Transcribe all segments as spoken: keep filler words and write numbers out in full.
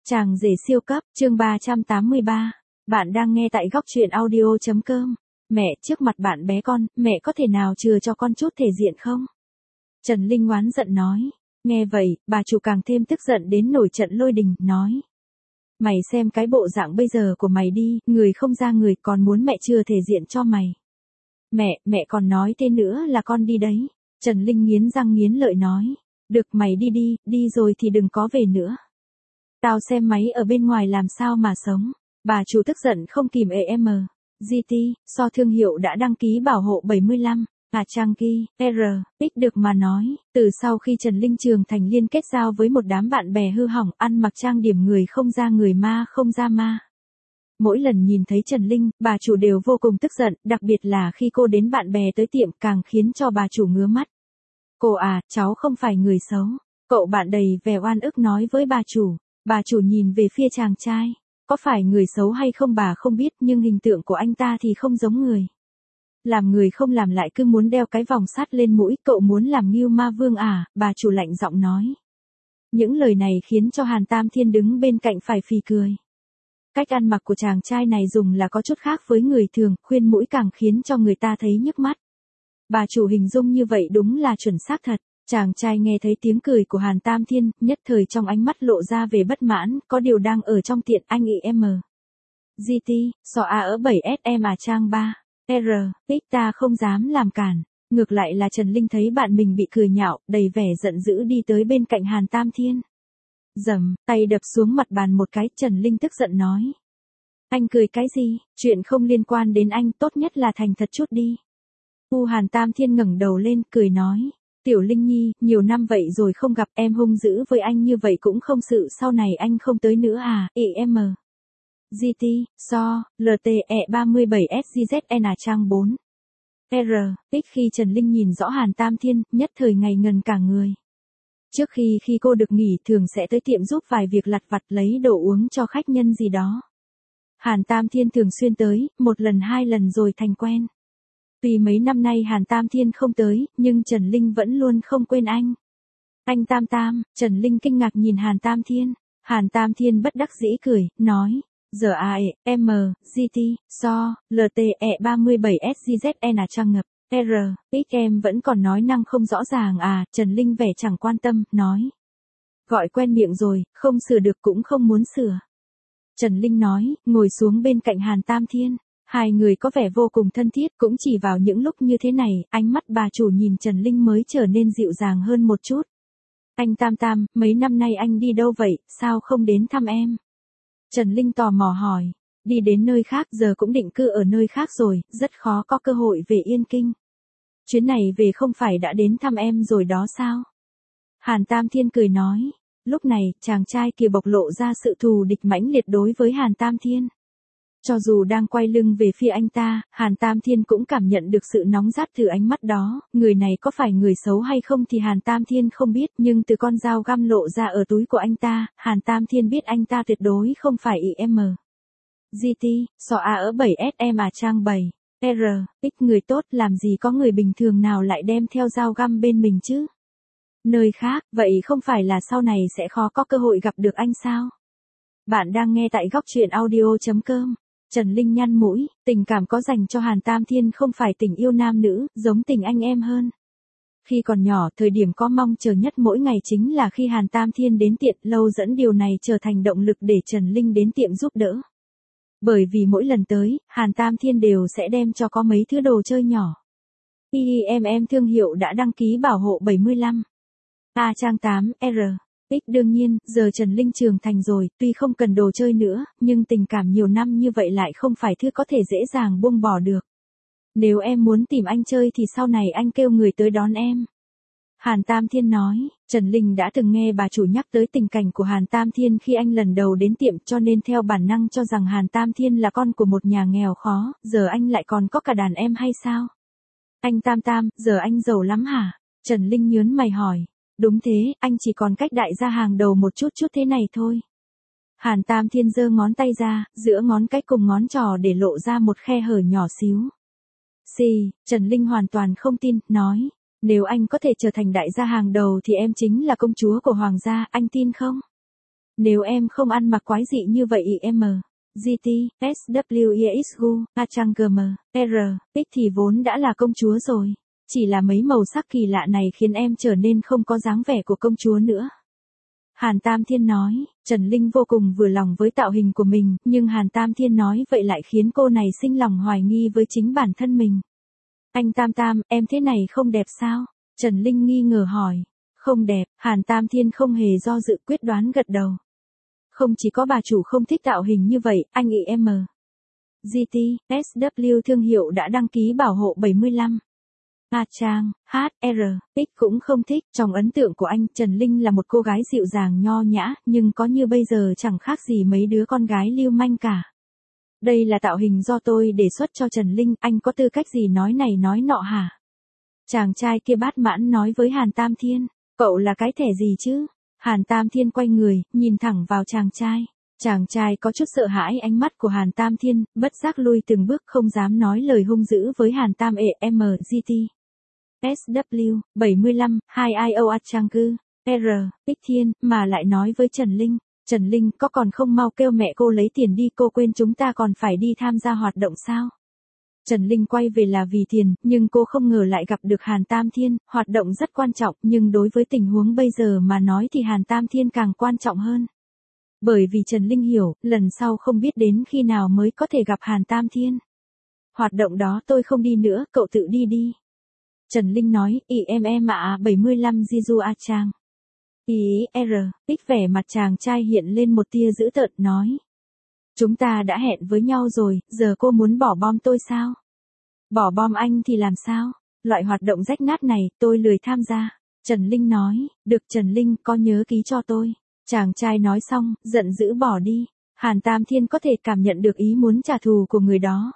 Chàng rể siêu cấp, chương ba trăm tám mươi ba. Bạn đang nghe tại góc truyện audio.com. Mẹ, trước mặt bạn bé con, mẹ có thể nào chừa cho con chút thể diện không? Trần Linh oán giận nói. Nghe vậy, bà chủ càng thêm tức giận đến nổi trận lôi đình, nói. Mày xem cái bộ dạng bây giờ của mày đi, người không ra người còn muốn mẹ chừa thể diện cho mày. Mẹ, mẹ còn nói thế nữa là con đi đấy. Trần Linh nghiến răng nghiến lợi nói. Được, mày đi đi, đi rồi thì đừng có về nữa. Tao xem máy ở bên ngoài làm sao mà sống. Bà chủ tức giận không kìm em. giê tê, so thương hiệu đã đăng ký bảo hộ bảy mươi lăm. À Trang Ki, R, X được mà nói, từ sau khi Trần Linh trưởng thành liên kết giao với một đám bạn bè hư hỏng, ăn mặc trang điểm người không ra người ma không ra ma. Mỗi lần nhìn thấy Trần Linh, bà chủ đều vô cùng tức giận, đặc biệt là khi cô đến bạn bè tới tiệm càng khiến cho bà chủ ngứa mắt. Cô à, cháu không phải người xấu. Cậu bạn đầy vẻ oan ức nói với bà chủ. Bà chủ nhìn về phía chàng trai. Có phải người xấu hay không bà không biết nhưng hình tượng của anh ta thì không giống người. Làm người không làm lại cứ muốn đeo cái vòng sắt lên mũi, cậu muốn làm Ngưu Ma Vương à, bà chủ lạnh giọng nói. Những lời này khiến cho Hàn Tam Thiên đứng bên cạnh phải phì cười. Cách ăn mặc của chàng trai này dùng là có chút khác với người thường, khuyên mũi càng khiến cho người ta thấy nhức mắt. Bà chủ hình dung như vậy đúng là chuẩn xác thật. Chàng trai nghe thấy tiếng cười của Hàn Tam Thiên, nhất thời trong ánh mắt lộ ra về bất mãn, có điều đang ở trong tiện anh ị em. giê tê, so A ở bảy S em à Trang ba. R, X ta không dám làm cản. Ngược lại là Trần Linh thấy bạn mình bị cười nhạo, đầy vẻ giận dữ đi tới bên cạnh Hàn Tam Thiên. Dầm, tay đập xuống mặt bàn một cái, Trần Linh tức giận nói. Anh cười cái gì, chuyện không liên quan đến anh, tốt nhất là thành thật chút đi. U Hàn Tam Thiên ngẩng đầu lên, cười nói. Tiểu Linh Nhi, nhiều năm vậy rồi không gặp em hung dữ với anh như vậy cũng không sự sau này anh không tới nữa à, ị em. giê tê, so, lờ tê e ba mươi bảy S G Z N à Trang bốn. R, X khi Trần Linh nhìn rõ Hàn Tam Thiên, nhất thời ngày ngần cả người. Trước khi khi cô được nghỉ thường sẽ tới tiệm giúp vài việc lặt vặt lấy đồ uống cho khách nhân gì đó. Hàn Tam Thiên thường xuyên tới, một lần hai lần rồi thành quen. Tuy mấy năm nay Hàn Tam Thiên không tới, nhưng Trần Linh vẫn luôn không quên anh. Anh Tam Tam, Trần Linh kinh ngạc nhìn Hàn Tam Thiên. Hàn Tam Thiên bất đắc dĩ cười, nói, giờ A E, M, giê tê, so, lờ tê e ba mươi bảy S G Z N à Trang ngập, R, X em vẫn còn nói năng không rõ ràng à, Trần Linh vẻ chẳng quan tâm, nói. Gọi quen miệng rồi, không sửa được cũng không muốn sửa. Trần Linh nói, ngồi xuống bên cạnh Hàn Tam Thiên. Hai người có vẻ vô cùng thân thiết, cũng chỉ vào những lúc như thế này, ánh mắt bà chủ nhìn Trần Linh mới trở nên dịu dàng hơn một chút. Anh Tam Tam, mấy năm nay anh đi đâu vậy, sao không đến thăm em? Trần Linh tò mò hỏi, đi đến nơi khác giờ cũng định cư ở nơi khác rồi, rất khó có cơ hội về Yên Kinh. Chuyến này về không phải đã đến thăm em rồi đó sao? Hàn Tam Thiên cười nói, lúc này, chàng trai kia bộc lộ ra sự thù địch mãnh liệt đối với Hàn Tam Thiên. Cho dù đang quay lưng về phía anh ta, Hàn Tam Thiên cũng cảm nhận được sự nóng rát từ ánh mắt đó, người này có phải người xấu hay không thì Hàn Tam Thiên không biết, nhưng từ con dao găm lộ ra ở túi của anh ta, Hàn Tam Thiên biết anh ta tuyệt đối không phải ị em. giê tê, so A ở bảy S em à Trang bảy. R, X người tốt làm gì có người bình thường nào lại đem theo dao găm bên mình chứ? Nơi khác, vậy không phải là sau này sẽ khó có cơ hội gặp được anh sao? Bạn đang nghe tại góc truyện audio.com. Trần Linh nhăn mũi, tình cảm có dành cho Hàn Tam Thiên không phải tình yêu nam nữ, giống tình anh em hơn. Khi còn nhỏ, thời điểm có mong chờ nhất mỗi ngày chính là khi Hàn Tam Thiên đến tiệm, lâu dẫn điều này trở thành động lực để Trần Linh đến tiệm giúp đỡ. Bởi vì mỗi lần tới, Hàn Tam Thiên đều sẽ đem cho có mấy thứ đồ chơi nhỏ. i em em thương hiệu đã đăng ký bảo hộ bảy mươi lăm. A Trang tám, R. X đương nhiên, giờ Trần Linh trưởng thành rồi, tuy không cần đồ chơi nữa, nhưng tình cảm nhiều năm như vậy lại không phải thứ có thể dễ dàng buông bỏ được. Nếu em muốn tìm anh chơi thì sau này anh kêu người tới đón em. Hàn Tam Thiên nói, Trần Linh đã từng nghe bà chủ nhắc tới tình cảnh của Hàn Tam Thiên khi anh lần đầu đến tiệm cho nên theo bản năng cho rằng Hàn Tam Thiên là con của một nhà nghèo khó, giờ anh lại còn có cả đàn em hay sao? Anh Tam Tam, giờ anh giàu lắm hả? Trần Linh nhớn mày hỏi. Đúng thế, anh chỉ còn cách đại gia hàng đầu một chút chút thế này thôi. Hàn Tam Thiên giơ ngón tay ra, giữa ngón cái cùng ngón trỏ để lộ ra một khe hở nhỏ xíu. Xì, Trần Linh hoàn toàn không tin, nói, nếu anh có thể trở thành đại gia hàng đầu thì em chính là công chúa của hoàng gia, anh tin không? Nếu em không ăn mặc quái dị như vậy em, giê tê, ét vê e ích u, A Trang giê em, R, X thì vốn đã là công chúa rồi. Chỉ là mấy màu sắc kỳ lạ này khiến em trở nên không có dáng vẻ của công chúa nữa. Hàn Tam Thiên nói, Trần Linh vô cùng vừa lòng với tạo hình của mình, nhưng Hàn Tam Thiên nói vậy lại khiến cô này sinh lòng hoài nghi với chính bản thân mình. Anh Tam Tam, em thế này không đẹp sao? Trần Linh nghi ngờ hỏi. Không đẹp, Hàn Tam Thiên không hề do dự quyết đoán gật đầu. Không chỉ có bà chủ không thích tạo hình như vậy, anh i em, giê tê, ét vê thương hiệu đã đăng ký bảo hộ bảy mươi lăm. A Trang, hát, rờ, X cũng không thích. Trong ấn tượng của anh, Trần Linh là một cô gái dịu dàng nho nhã, nhưng có như bây giờ chẳng khác gì mấy đứa con gái lưu manh cả. Đây là tạo hình do tôi đề xuất cho Trần Linh, anh có tư cách gì nói này nói nọ hả? Chàng trai kia bát mãn nói với Hàn Tam Thiên, cậu là cái thẻ gì chứ? Hàn Tam Thiên quay người, nhìn thẳng vào chàng trai. Chàng trai có chút sợ hãi ánh mắt của Hàn Tam Thiên, bất giác lui từng bước không dám nói lời hung dữ với Hàn Tam e em giê tê. ét vê, bảy mươi lăm, hai i o A Trang Cư, R, X Thiên, mà lại nói với Trần Linh. Trần Linh, có còn không mau kêu mẹ cô lấy tiền đi, cô quên chúng ta còn phải đi tham gia hoạt động sao? Trần Linh quay về là vì tiền, nhưng cô không ngờ lại gặp được Hàn Tam Thiên, hoạt động rất quan trọng, nhưng đối với tình huống bây giờ mà nói thì Hàn Tam Thiên càng quan trọng hơn. Bởi vì Trần Linh hiểu, lần sau không biết đến khi nào mới có thể gặp Hàn Tam Thiên. Hoạt động đó tôi không đi nữa, cậu tự đi đi. Trần Linh nói, ý em em ạ, bảy mươi lăm Jiu A Trang. Ý, R, X vẻ mặt chàng trai hiện lên một tia dữ tợn nói. Chúng ta đã hẹn với nhau rồi, giờ cô muốn bỏ bom tôi sao? Bỏ bom anh thì làm sao? Loại hoạt động rách nát này, tôi lười tham gia. Trần Linh nói, được Trần Linh, có nhớ ký cho tôi. Chàng trai nói xong, giận dữ bỏ đi. Hàn Tam Thiên có thể cảm nhận được ý muốn trả thù của người đó.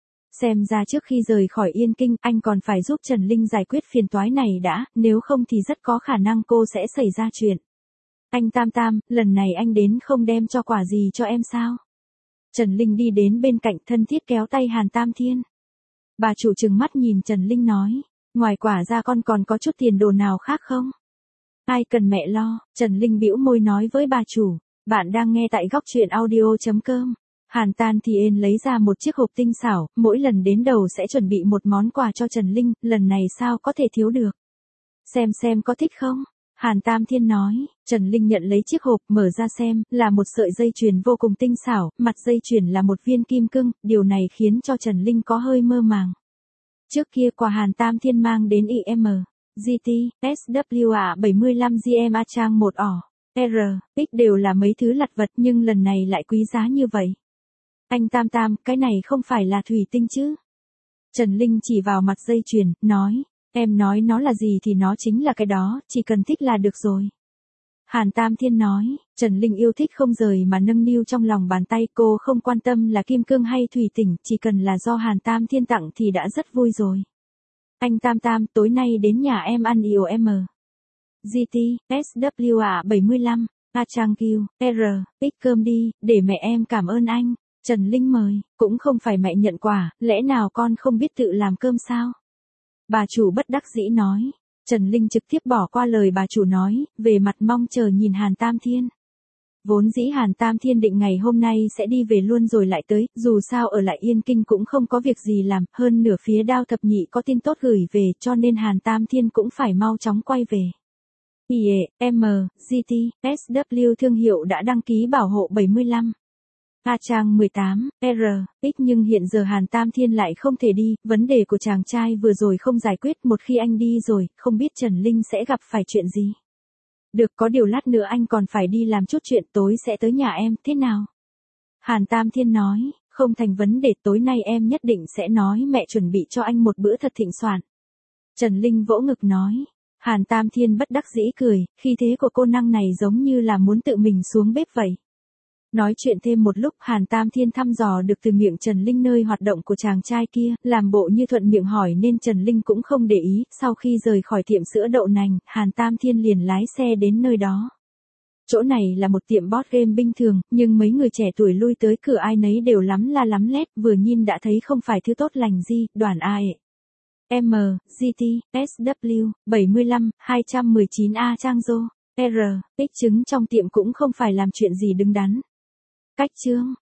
Xem ra trước khi rời khỏi Yên Kinh, anh còn phải giúp Trần Linh giải quyết phiền toái này đã, nếu không thì rất có khả năng cô sẽ xảy ra chuyện. Anh Tam Tam, lần này anh đến không đem cho quà gì cho em sao? Trần Linh đi đến bên cạnh thân thiết kéo tay Hàn Tam Thiên. Bà chủ trừng mắt nhìn Trần Linh nói, ngoài quà ra con còn có chút tiền đồ nào khác không? Ai cần mẹ lo, Trần Linh bĩu môi nói với bà chủ. Bạn đang nghe tại góc truyện audio chấm com. Hàn Tam Thiên lấy ra một chiếc hộp tinh xảo, mỗi lần đến đầu sẽ chuẩn bị một món quà cho Trần Linh, lần này sao có thể thiếu được. Xem xem có thích không? Hàn Tam Thiên nói. Trần Linh nhận lấy chiếc hộp, mở ra xem, là một sợi dây chuyền vô cùng tinh xảo, mặt dây chuyền là một viên kim cương, điều này khiến cho Trần Linh có hơi mơ màng. Trước kia quà Hàn Tam Thiên mang đến i em, giê tê, ét vê a bảy mươi lăm giê em A Trang một ỏ, R, X đều là mấy thứ lặt vặt nhưng lần này lại quý giá như vậy. Anh Tam Tam, cái này không phải là thủy tinh chứ? Trần Linh chỉ vào mặt dây chuyền, nói, em nói nó là gì thì nó chính là cái đó, chỉ cần thích là được rồi. Hàn Tam Thiên nói, Trần Linh yêu thích không rời mà nâng niu trong lòng bàn tay, cô không quan tâm là kim cương hay thủy tinh, chỉ cần là do Hàn Tam Thiên tặng thì đã rất vui rồi. Anh Tam Tam, tối nay đến nhà em ăn i o em. giê tê, ét vê a bảy mươi lăm, A Trang Kiều, R, X cơm đi, để mẹ em cảm ơn anh. Trần Linh mời, cũng không phải mẹ nhận quà, lẽ nào con không biết tự làm cơm sao? Bà chủ bất đắc dĩ nói. Trần Linh trực tiếp bỏ qua lời bà chủ nói, về mặt mong chờ nhìn Hàn Tam Thiên. Vốn dĩ Hàn Tam Thiên định ngày hôm nay sẽ đi về luôn rồi lại tới, dù sao ở lại Yên Kinh cũng không có việc gì làm, hơn nửa phía Đao Thập Nhị có tin tốt gửi về, cho nên Hàn Tam Thiên cũng phải mau chóng quay về. i em, giê tê, ét vê thương hiệu đã đăng ký bảo hộ bảy mươi lăm. A Trang mười tám, R, X nhưng hiện giờ Hàn Tam Thiên lại không thể đi, vấn đề của chàng trai vừa rồi không giải quyết, một khi anh đi rồi, không biết Trần Linh sẽ gặp phải chuyện gì. Được, có điều lát nữa anh còn phải đi làm chút chuyện, tối sẽ tới nhà em, thế nào? Hàn Tam Thiên nói, không thành vấn đề, tối nay em nhất định sẽ nói mẹ chuẩn bị cho anh một bữa thật thịnh soạn. Trần Linh vỗ ngực nói. Hàn Tam Thiên bất đắc dĩ cười, khí thế của cô năng này giống như là muốn tự mình xuống bếp vậy. Nói chuyện thêm một lúc, Hàn Tam Thiên thăm dò được từ miệng Trần Linh nơi hoạt động của chàng trai kia, làm bộ như thuận miệng hỏi nên Trần Linh cũng không để ý, sau khi rời khỏi tiệm sữa đậu nành, Hàn Tam Thiên liền lái xe đến nơi đó. Chỗ này là một tiệm board game bình thường, nhưng mấy người trẻ tuổi lui tới cửa ai nấy đều lắm la lắm lét, vừa nhìn đã thấy không phải thứ tốt lành gì, đoàn A E. M, giê tê, ét vê, bảy mươi lăm, hai một chín A Trang Dô, R, X trứng trong tiệm cũng không phải làm chuyện gì đứng đắn. Cách chương